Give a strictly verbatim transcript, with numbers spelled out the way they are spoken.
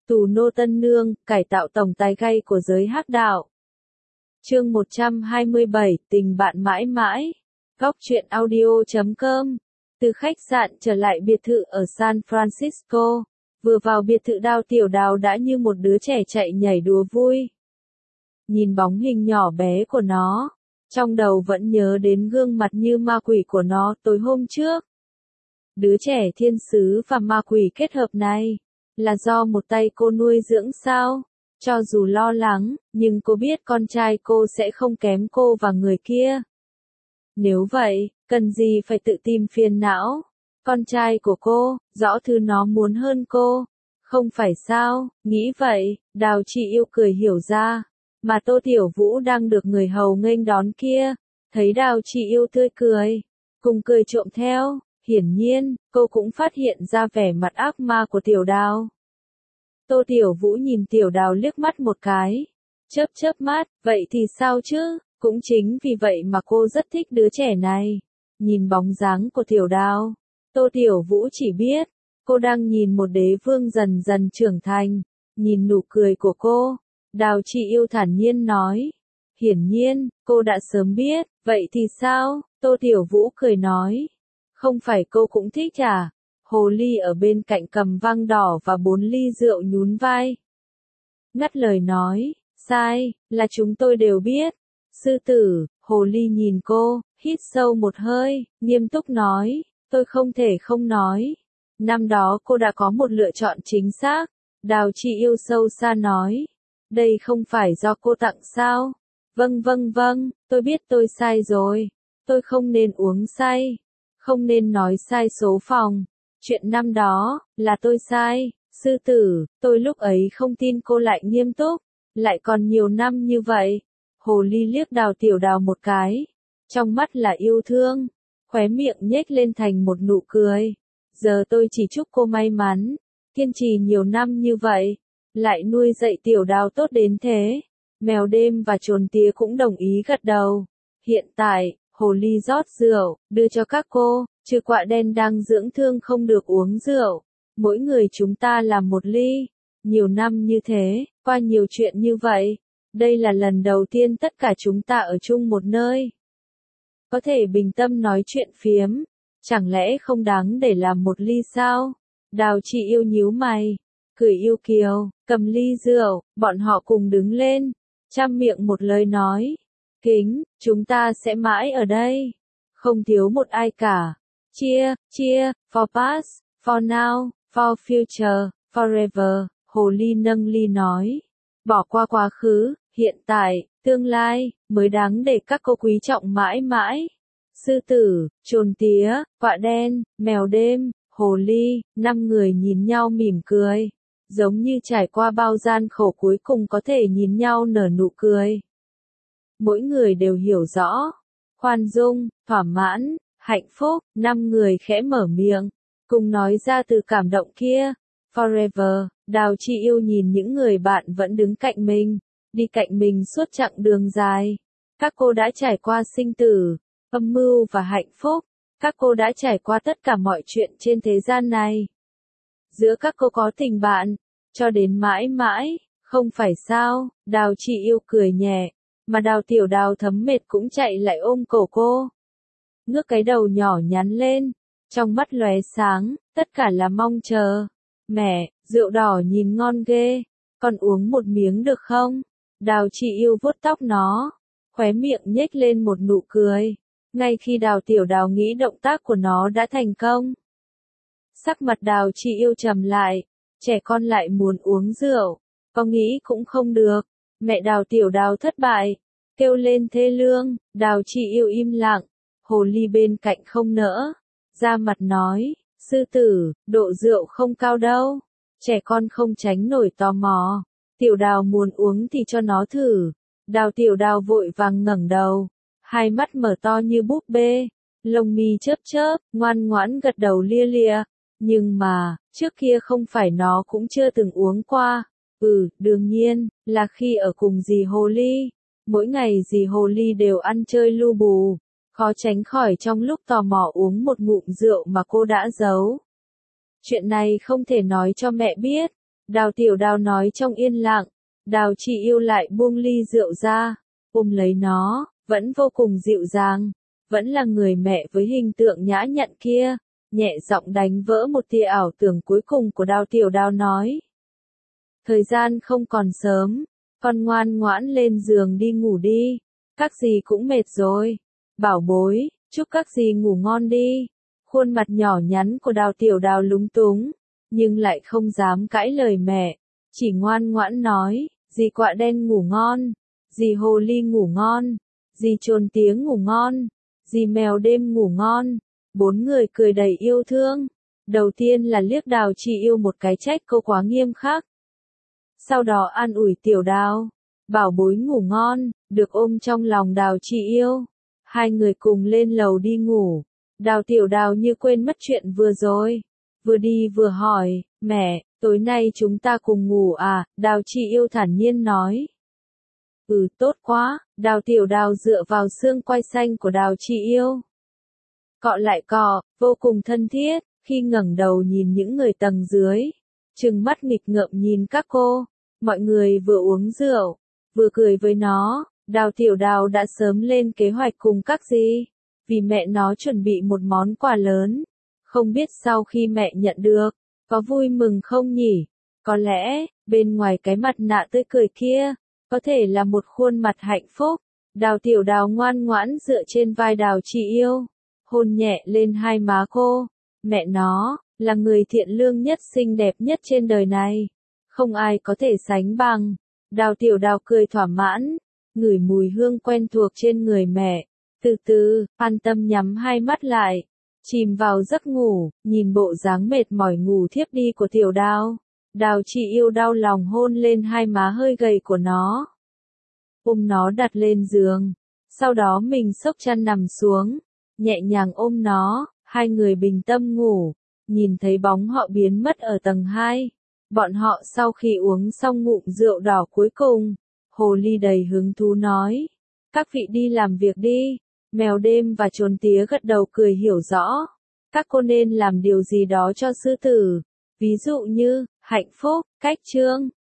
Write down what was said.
Tù nô tân nương, cải tạo tổng tài gay của giới hắc đạo. Chương một trăm hai mươi bảy, tình bạn mãi mãi. Góc truyện audio chấm com. Từ khách sạn trở lại biệt thự ở San Francisco, vừa vào biệt thự Đao Tiểu Đào đã như một đứa trẻ chạy nhảy đùa vui. Nhìn bóng hình nhỏ bé của nó, trong đầu vẫn nhớ đến gương mặt như ma quỷ của nó tối hôm trước. Đứa trẻ thiên sứ và ma quỷ kết hợp này, là do một tay cô nuôi dưỡng sao? Cho dù lo lắng, nhưng cô biết con trai cô sẽ không kém cô và người kia. Nếu vậy, cần gì phải tự tìm phiền não? Con trai của cô, rõ thứ nó muốn hơn cô. Không phải sao? Nghĩ vậy, Đào Chị Yêu cười hiểu ra. Mà Tô Tiểu Vũ đang được người hầu nghênh đón kia. Thấy Đào Chị Yêu tươi cười, cùng cười trộm theo. Hiển nhiên, cô cũng phát hiện ra vẻ mặt ác ma của Tiểu Đào. Tô Tiểu Vũ nhìn Tiểu Đào liếc mắt một cái, chớp chớp mắt, vậy thì sao chứ, cũng chính vì vậy mà cô rất thích đứa trẻ này. Nhìn bóng dáng của Tiểu Đào, Tô Tiểu Vũ chỉ biết, cô đang nhìn một đế vương dần dần trưởng thành. Nhìn nụ cười của cô, Đào Chị Yêu thản nhiên nói. Hiển nhiên, cô đã sớm biết, vậy thì sao? Tô Tiểu Vũ cười nói. Không phải cô cũng thích à? Hồ ly ở bên cạnh cầm vang đỏ và bốn ly rượu nhún vai. Ngắt lời nói, sai, là chúng tôi đều biết. Sư tử, hồ ly nhìn cô, hít sâu một hơi, nghiêm túc nói, tôi không thể không nói. Năm đó cô đã có một lựa chọn chính xác. Đào Chị Yêu sâu xa nói. Đây không phải do cô tặng sao? Vâng vâng vâng, tôi biết tôi sai rồi. Tôi không nên uống say. Không nên nói sai số phòng. Chuyện năm đó, là tôi sai. Sư tử, tôi lúc ấy không tin cô lại nghiêm túc. Lại còn nhiều năm như vậy. Hồ ly liếc Đào Tiểu Đào một cái. Trong mắt là yêu thương. Khóe miệng nhếch lên thành một nụ cười. Giờ tôi chỉ chúc cô may mắn. Kiên trì nhiều năm như vậy. Lại nuôi dạy Tiểu Đào tốt đến thế. Mèo đêm và trồn tía cũng đồng ý gật đầu. Hiện tại, hồ ly rót rượu, đưa cho các cô. Trừ quạ đen đang dưỡng thương không được uống rượu. Mỗi người chúng ta làm một ly. Nhiều năm như thế, qua nhiều chuyện như vậy. Đây là lần đầu tiên tất cả chúng ta ở chung một nơi. Có thể bình tâm nói chuyện phiếm. Chẳng lẽ không đáng để làm một ly sao? Đào Chị Yêu nhíu mày. Cười yêu kiều, cầm ly rượu, bọn họ cùng đứng lên. Trăm miệng một lời nói. Kính, chúng ta sẽ mãi ở đây. Không thiếu một ai cả. Chia, chia, for past, for now, for future, forever, hồ ly nâng ly nói. Bỏ qua quá khứ, hiện tại, tương lai, mới đáng để các cô quý trọng mãi mãi. Sư tử, trồn tía, quạ đen, mèo đêm, hồ ly, năm người nhìn nhau mỉm cười. Giống như trải qua bao gian khổ cuối cùng có thể nhìn nhau nở nụ cười. Mỗi người đều hiểu rõ. Khoan dung, thỏa mãn. Hạnh phúc, năm người khẽ mở miệng, cùng nói ra từ cảm động kia. Forever, Đào Chị Yêu nhìn những người bạn vẫn đứng cạnh mình, đi cạnh mình suốt chặng đường dài. Các cô đã trải qua sinh tử, âm mưu và hạnh phúc. Các cô đã trải qua tất cả mọi chuyện trên thế gian này. Giữa các cô có tình bạn, cho đến mãi mãi, không phải sao? Đào Chị Yêu cười nhẹ, mà Đào Tiểu Đào thấm mệt cũng chạy lại ôm cổ cô. Ngước cái đầu nhỏ nhắn lên, trong mắt lóe sáng, tất cả là mong chờ. Mẹ, rượu đỏ nhìn ngon ghê, con uống một miếng được không? Đào Chị Yêu vuốt tóc nó, khóe miệng nhếch lên một nụ cười. Ngay khi Đào Tiểu Đào nghĩ động tác của nó đã thành công. Sắc mặt Đào Chị Yêu trầm lại, trẻ con lại muốn uống rượu, có nghĩ cũng không được. Mẹ Đào Tiểu Đào thất bại, kêu lên thê lương. Đào Chị Yêu im lặng. Hồ ly bên cạnh không nỡ, ra mặt nói, sư tử, độ rượu không cao đâu, trẻ con không tránh nổi tò mò, Tiểu Đào muốn uống thì cho nó thử. Đào Tiểu Đào vội vàng ngẩng đầu, hai mắt mở to như búp bê, lông mi chớp chớp, ngoan ngoãn gật đầu lia lịa, nhưng mà, trước kia không phải nó cũng chưa từng uống qua, ừ, đương nhiên, là khi ở cùng dì Hồ Ly, mỗi ngày dì Hồ Ly đều ăn chơi lu bù. Khó tránh khỏi trong lúc tò mò uống một ngụm rượu mà cô đã giấu. Chuyện này không thể nói cho mẹ biết. Đào Tiểu Đào nói trong yên lặng. Đào Chỉ Yêu lại buông ly rượu ra, ôm lấy nó, vẫn vô cùng dịu dàng, vẫn là người mẹ với hình tượng nhã nhặn kia, nhẹ giọng đánh vỡ một tia ảo tưởng cuối cùng của Đào Tiểu Đào nói. Thời gian không còn sớm, con ngoan ngoãn lên giường đi ngủ đi, các dì cũng mệt rồi. Bảo bối, chúc các dì ngủ ngon đi. Khuôn mặt nhỏ nhắn của Đào Tiểu Đào lúng túng, nhưng lại không dám cãi lời mẹ, chỉ ngoan ngoãn nói, dì quạ đen ngủ ngon, dì hồ ly ngủ ngon, dì trồn tía ngủ ngon, dì mèo đêm ngủ ngon. Bốn người cười đầy yêu thương. Đầu tiên là liếc Đào Chỉ Yêu một cái trách câu quá nghiêm khắc. Sau đó an ủi Tiểu Đào, bảo bối ngủ ngon, được ôm trong lòng Đào Chỉ Yêu. Hai người cùng lên lầu đi ngủ. Đào Tiểu Đào như quên mất chuyện vừa rồi, vừa đi vừa hỏi, mẹ, tối nay chúng ta cùng ngủ à? Đào Chỉ Yêu thản nhiên nói. Ừ, tốt quá. Đào Tiểu Đào dựa vào xương quai xanh của Đào Chỉ Yêu, cọ lại cọ, vô cùng thân thiết. Khi ngẩng đầu nhìn những người tầng dưới, trừng mắt nghịch ngợm nhìn các cô, mọi người vừa uống rượu, vừa cười với nó. Đào Tiểu Đào đã sớm lên kế hoạch cùng các dì, vì mẹ nó chuẩn bị một món quà lớn. Không biết sau khi mẹ nhận được, có vui mừng không nhỉ? Có lẽ, bên ngoài cái mặt nạ tươi cười kia, có thể là một khuôn mặt hạnh phúc. Đào Tiểu Đào ngoan ngoãn dựa trên vai Đào Chỉ Yêu, hôn nhẹ lên hai má cô. Mẹ nó, là người thiện lương nhất xinh đẹp nhất trên đời này. Không ai có thể sánh bằng. Đào Tiểu Đào cười thỏa mãn, ngửi mùi hương quen thuộc trên người mẹ. Từ từ, an tâm nhắm hai mắt lại, chìm vào giấc ngủ, nhìn bộ dáng mệt mỏi ngủ thiếp đi của Tiểu Đào. Đào Chỉ Yêu đau lòng hôn lên hai má hơi gầy của nó, ôm nó đặt lên giường, sau đó mình xốc chăn nằm xuống, nhẹ nhàng ôm nó. Hai người bình tâm ngủ, nhìn thấy bóng họ biến mất ở tầng hai. Bọn họ sau khi uống xong ngụm rượu đỏ cuối cùng, hồ ly đầy hứng thú nói, các vị đi làm việc đi. Mèo đêm và trồn tía gật đầu cười hiểu rõ, các cô nên làm điều gì đó cho sư tử, ví dụ như, hạnh phúc, cách trương.